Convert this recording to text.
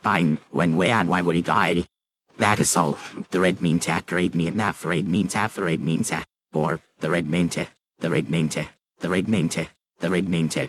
Fine, when, where, and why would he die? That is all. The red means at, red mean that, the red means half, the red means at, or the red mean to, the red mean to, the red mean to, the red mean to.